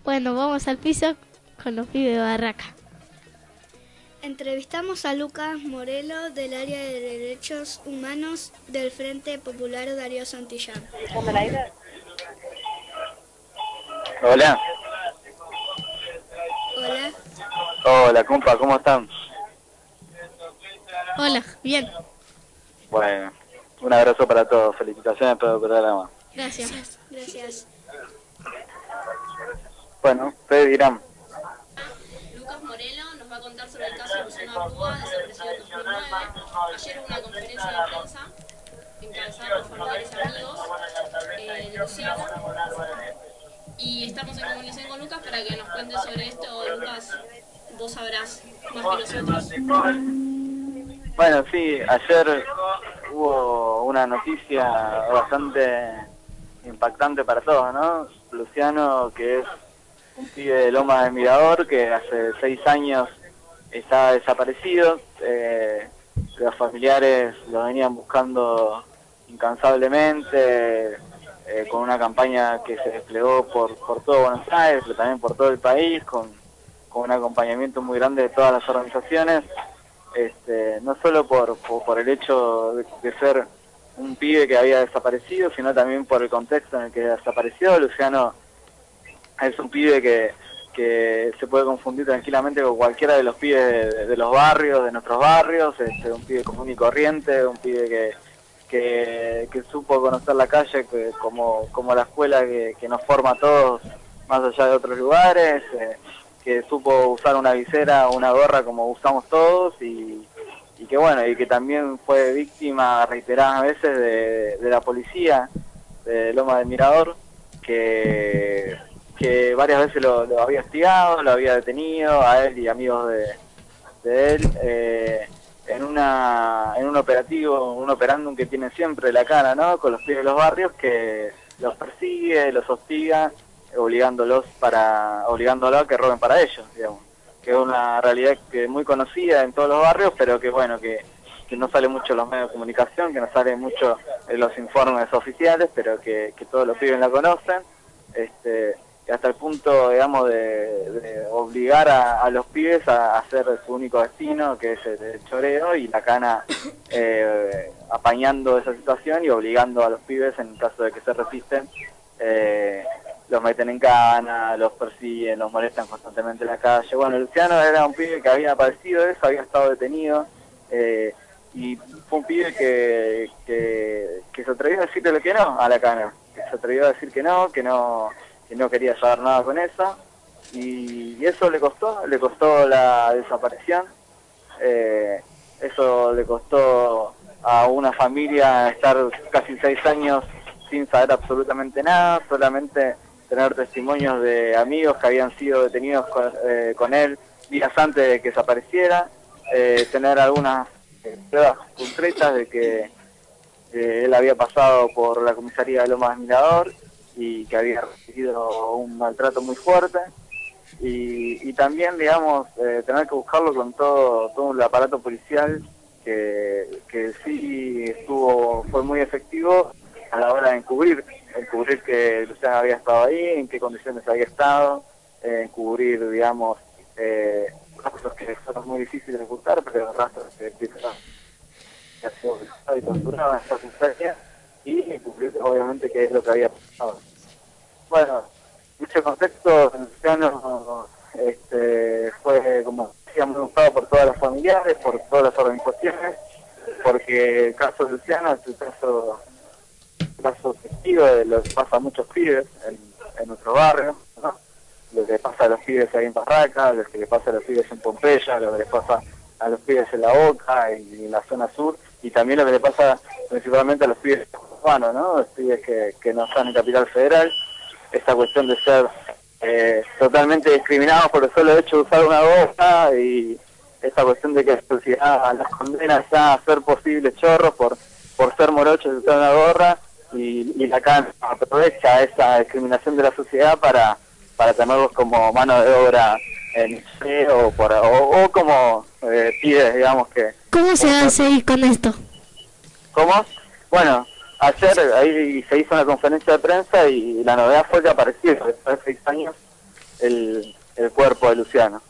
Bueno, vamos al piso con los pibes de Barraca. Entrevistamos a Lucas Morelo del área de Derechos Humanos del Frente Popular Darío Santillán. Hola. Hola. Hola, compa, ¿cómo están? Hola, bien. Bueno, un abrazo para todos. Felicitaciones por el programa. Gracias. Gracias. Bueno, ustedes dirán. Lucas Morelo nos va a contar sobre el caso de Luciano Arrúa, desaparecido en 2009. Ayer hubo una conferencia de prensa encabezada por familiares y amigos de Luciano. Y estamos en comunicación con Lucas para que nos cuente sobre esto. Lucas, vos sabrás más que nosotros. Bueno, sí, ayer hubo una noticia bastante impactante para todos, ¿no? Luciano, que es un pibe de Lomas de Mirador, que hace 6 años está desaparecido. Los familiares lo venían buscando incansablemente, con una campaña que se desplegó por todo Buenos Aires, pero también por todo el país, con un acompañamiento muy grande de todas las organizaciones. No solo por el hecho de ser un pibe que había desaparecido, sino también por el contexto en el que desapareció. Luciano es un pibe que se puede confundir tranquilamente con cualquiera de los pibes de los barrios, de nuestros barrios. Un pibe común y corriente, un pibe que supo conocer la calle como la escuela que nos forma a todos, más allá de otros lugares, que supo usar una visera o una gorra como usamos todos, y que bueno, y que también fue víctima reiteradas veces de la policía de Loma del Mirador, que varias veces lo había hostigado, lo había detenido a él y amigos de él, en un operativo, un operándum que tiene siempre la cara, ¿no? Con los pibes de los barrios, que los persigue, los hostiga, obligándolos a que roben para ellos, digamos. Que es una realidad que es muy conocida en todos los barrios, pero que bueno, que no sale mucho en los medios de comunicación, que no sale mucho en los informes oficiales, pero que todos los pibes la conocen, y hasta el punto, digamos, de obligar a los pibes a hacer su único destino, que es el choreo, y la cana apañando esa situación y obligando a los pibes, en caso de que se resisten, los meten en cana, los persiguen, los molestan constantemente en la calle. Bueno, Luciano era un pibe que había padecido eso, había estado detenido, y fue un pibe que se atrevió a decirle que no a la cana, que se atrevió a decir que no quería saber nada con eso, y eso le costó la desaparición. Eso le costó a una familia estar casi 6 años sin saber absolutamente nada, solamente tener testimonios de amigos que habían sido detenidos con él días antes de que desapareciera, tener algunas pruebas concretas de que él había pasado por la comisaría de Lomas de Mirador y que había recibido un maltrato muy fuerte, y también, digamos, tener que buscarlo con todo el aparato policial que sí fue muy efectivo a la hora de encubrir que Luciano había estado ahí, en qué condiciones había estado, encubrir, digamos, rastros que son muy difíciles de ocultar, pero rastros que ha sido violentado y torturado en esta circunstancia, y encubrir obviamente qué es lo que había pasado. Bueno, en ese contexto, Luciano fue, como decía, muy buscado por todas las familiares, por todas las organizaciones, porque el caso de Luciano es el caso testigo de lo que pasa a muchos pibes en nuestro barrio, ¿no? Lo que le pasa a los pibes ahí en Barraca, lo que le pasa a los pibes en Pompeya, lo que les pasa a los pibes en La Boca y en la zona sur, y también lo que le pasa principalmente a los pibes urbanos, ¿no? Los pibes que no están en Capital Federal. Esta cuestión de ser totalmente discriminados por el solo hecho de usar una gorra, y esta cuestión de que la sociedad las condena ya a ser posibles chorros por ser morochos y usar una gorra, y la CAN aprovecha esa discriminación de la sociedad para tenerlos como mano de obra en feo, o como pibes, digamos, que... ¿Cómo se va a seguir con esto? ¿Cómo? Bueno, ayer ahí se hizo una conferencia de prensa y la novedad fue que apareció después de 6 años el cuerpo de Luciano.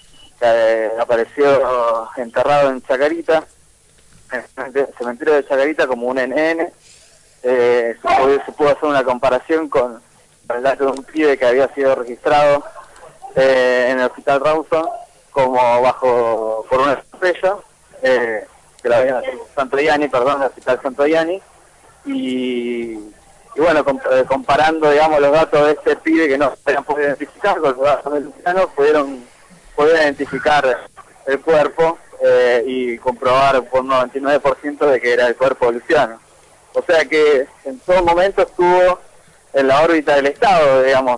Apareció enterrado en Chacarita, en el cementerio de Chacarita, como un NN. Se pudo hacer una comparación con el dato de un pibe que había sido registrado en el hospital Rawson como por un atropello, que lo había Santoianni, perdón, el hospital Santoianni, y bueno, comparando, digamos, los datos de este pibe que no se habían podido identificar con los datos de Luciano, pudieron identificar el cuerpo y comprobar por un 99% de que era el cuerpo de Luciano. O sea que en todo momento estuvo en la órbita del Estado, digamos,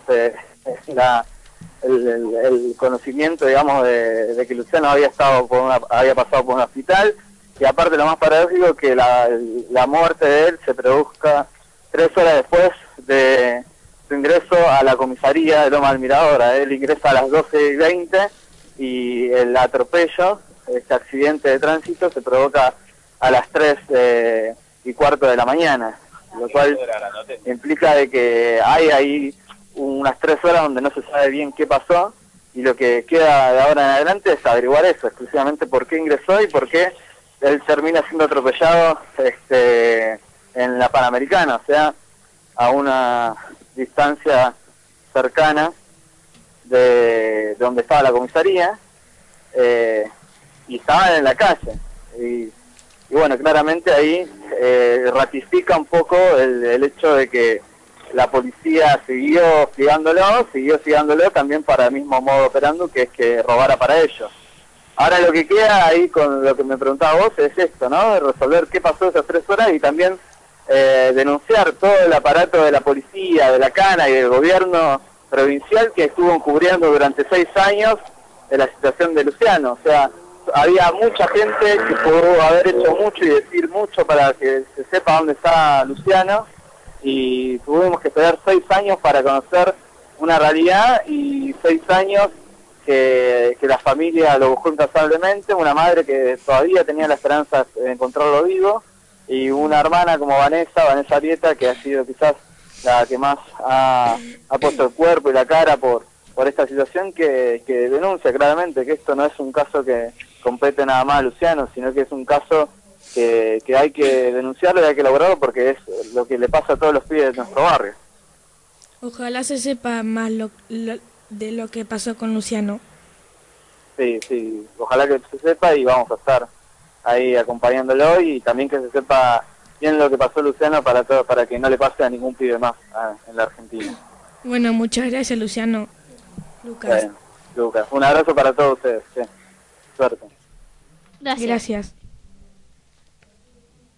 el conocimiento, digamos, de que Luciano había pasado por un hospital, y aparte lo más paradójico que la muerte de él se produzca 3 horas después de su ingreso a la comisaría de Loma del Mirador. Él ingresa a las 12:20 y el atropello, este accidente de tránsito, se provoca a las 3:15 de la mañana, lo cual implica de que hay ahí unas 3 horas donde no se sabe bien qué pasó, y lo que queda de ahora en adelante es averiguar eso, exclusivamente por qué ingresó y por qué él termina siendo atropellado en la Panamericana, o sea, a una distancia cercana de donde estaba la comisaría, y estaban en la calle. Y bueno, claramente ahí ratifica un poco el hecho de que la policía siguió hostigándolo también para el mismo modo operando, que es que robara para ellos. Ahora lo que queda ahí con lo que me preguntaba vos es esto, ¿no? De resolver qué pasó esas 3 horas y también denunciar todo el aparato de la policía, de la CANA y del gobierno provincial que estuvo encubriendo durante 6 años de la situación de Luciano. O sea, había mucha gente que pudo haber hecho mucho y decir mucho para que se sepa dónde está Luciano, y tuvimos que esperar 6 años para conocer una realidad, y 6 años que la familia lo buscó incansablemente, una madre que todavía tenía la esperanza de encontrarlo vivo, y una hermana como Vanessa Arieta, que ha sido quizás la que más ha puesto el cuerpo y la cara por esta situación, que denuncia claramente que esto no es un caso que compete nada más a Luciano, sino que es un caso que hay que denunciarlo y hay que elaborarlo, porque es lo que le pasa a todos los pibes de nuestro barrio. Ojalá se sepa más de lo que pasó con Luciano. Sí, ojalá que se sepa, y vamos a estar ahí acompañándolo, y también que se sepa bien lo que pasó a Luciano para que no le pase a ningún pibe más en la Argentina. Bueno, muchas gracias, Luciano. Lucas. Lucas, un abrazo para todos ustedes. Sí. Suerte. Gracias. Gracias.